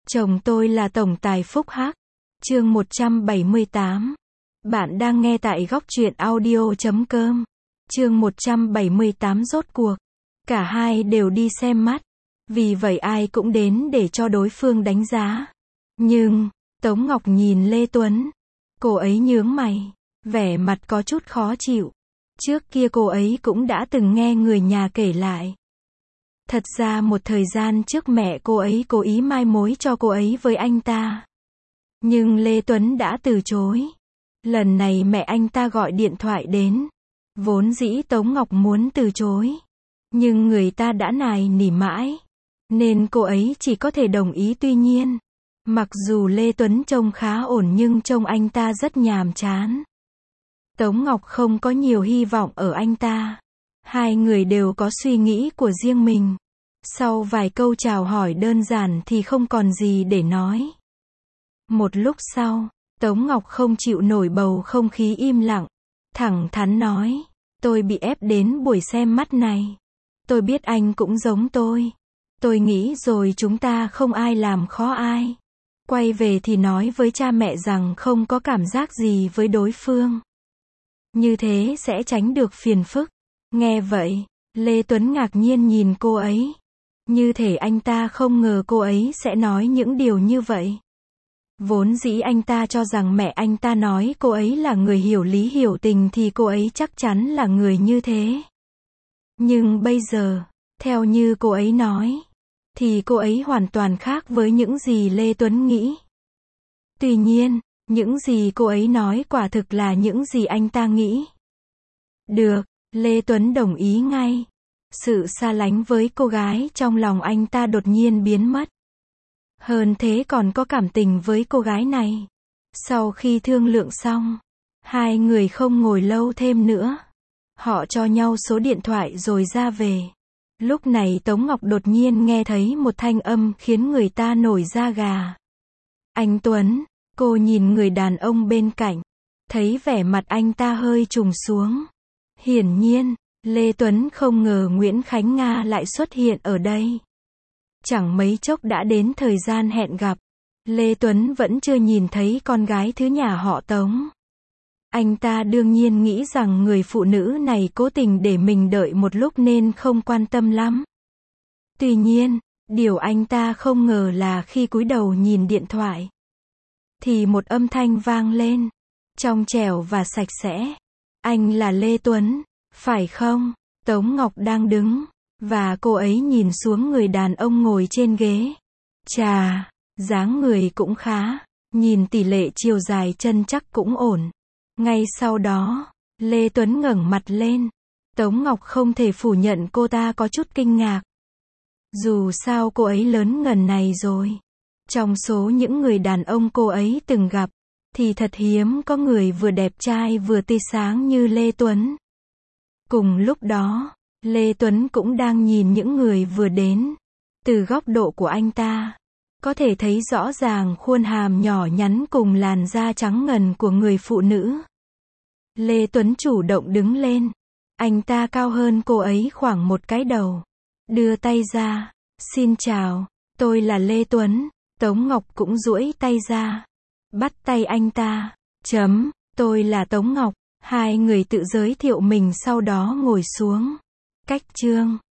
Chồng tôi là tổng tài Phúc Hắc. Chương 178. Bạn đang nghe tại góc truyện audio.com. Chương 178 rốt cuộc. Cả hai đều đi xem mắt. Vì vậy ai cũng đến để cho đối phương đánh giá. Nhưng, Tống Ngọc nhìn Lê Tuấn. Cô ấy nhướng mày, vẻ mặt có chút khó chịu. Trước kia cô ấy cũng đã từng nghe người nhà kể lại. Thật ra một thời gian trước mẹ cô ấy cố ý mai mối cho cô ấy với anh ta. Nhưng Lê Tuấn đã từ chối. Lần này mẹ anh ta gọi điện thoại đến. Vốn dĩ Tống Ngọc muốn từ chối. Nhưng người ta đã nài nỉ mãi. Nên cô ấy chỉ có thể đồng ý. Tuy nhiên, mặc dù Lê Tuấn trông khá ổn nhưng trông anh ta rất nhàm chán. Tống Ngọc không có nhiều hy vọng ở anh ta. Hai người đều có suy nghĩ của riêng mình. Sau vài câu chào hỏi đơn giản thì không còn gì để nói. Một lúc sau, Tống Ngọc không chịu nổi bầu không khí im lặng. Thẳng thắn nói, tôi bị ép đến buổi xem mắt này. Tôi biết anh cũng giống tôi. Tôi nghĩ rồi chúng ta không ai làm khó ai. Quay về thì nói với cha mẹ rằng không có cảm giác gì với đối phương. Như thế sẽ tránh được phiền phức. Nghe vậy, Lê Tuấn ngạc nhiên nhìn cô ấy. Như thể anh ta không ngờ cô ấy sẽ nói những điều như vậy. Vốn dĩ anh ta cho rằng mẹ anh ta nói cô ấy là người hiểu lý hiểu tình thì cô ấy chắc chắn là người như thế. Nhưng bây giờ, theo như cô ấy nói, thì cô ấy hoàn toàn khác với những gì Lê Tuấn nghĩ. Tuy nhiên, những gì cô ấy nói quả thực là những gì anh ta nghĩ. Được, Lê Tuấn đồng ý ngay. Sự xa lánh với cô gái trong lòng anh ta đột nhiên biến mất. Hơn thế còn có cảm tình với cô gái này. Sau khi thương lượng xong, hai người không ngồi lâu thêm nữa. Họ cho nhau số điện thoại rồi ra về. Lúc này Tống Ngọc đột nhiên nghe thấy một thanh âm khiến người ta nổi da gà. Anh Tuấn, cô nhìn người đàn ông bên cạnh. Thấy vẻ mặt anh ta hơi trùng xuống. Hiển nhiên, Lê Tuấn không ngờ Nguyễn Khánh Nga lại xuất hiện ở đây. Chẳng mấy chốc đã đến thời gian hẹn gặp. Lê Tuấn vẫn chưa nhìn thấy con gái thứ nhà họ Tống. Anh ta đương nhiên nghĩ rằng người phụ nữ này cố tình để mình đợi một lúc nên không quan tâm lắm. Tuy nhiên, điều anh ta không ngờ là khi cúi đầu nhìn điện thoại, thì một âm thanh vang lên, trong trẻo và sạch sẽ. Anh là Lê Tuấn, phải không? Tống Ngọc đang đứng, và cô ấy nhìn xuống người đàn ông ngồi trên ghế. Chà, dáng người cũng khá, nhìn tỷ lệ chiều dài chân chắc cũng ổn. Ngay sau đó, Lê Tuấn ngẩng mặt lên. Tống Ngọc không thể phủ nhận cô ta có chút kinh ngạc. Dù sao cô ấy lớn ngần này rồi. Trong số những người đàn ông cô ấy từng gặp, thì thật hiếm có người vừa đẹp trai vừa tươi sáng như Lê Tuấn. Cùng lúc đó, Lê Tuấn cũng đang nhìn những người vừa đến. Từ góc độ của anh ta, có thể thấy rõ ràng khuôn hàm nhỏ nhắn cùng làn da trắng ngần của người phụ nữ. Lê Tuấn chủ động đứng lên. Anh ta cao hơn cô ấy khoảng một cái đầu. Đưa tay ra. Xin chào, tôi là Lê Tuấn. Tống Ngọc cũng duỗi tay ra. Bắt tay anh ta. Tôi là Tống Ngọc. Hai người tự giới thiệu mình sau đó ngồi xuống. Cách chương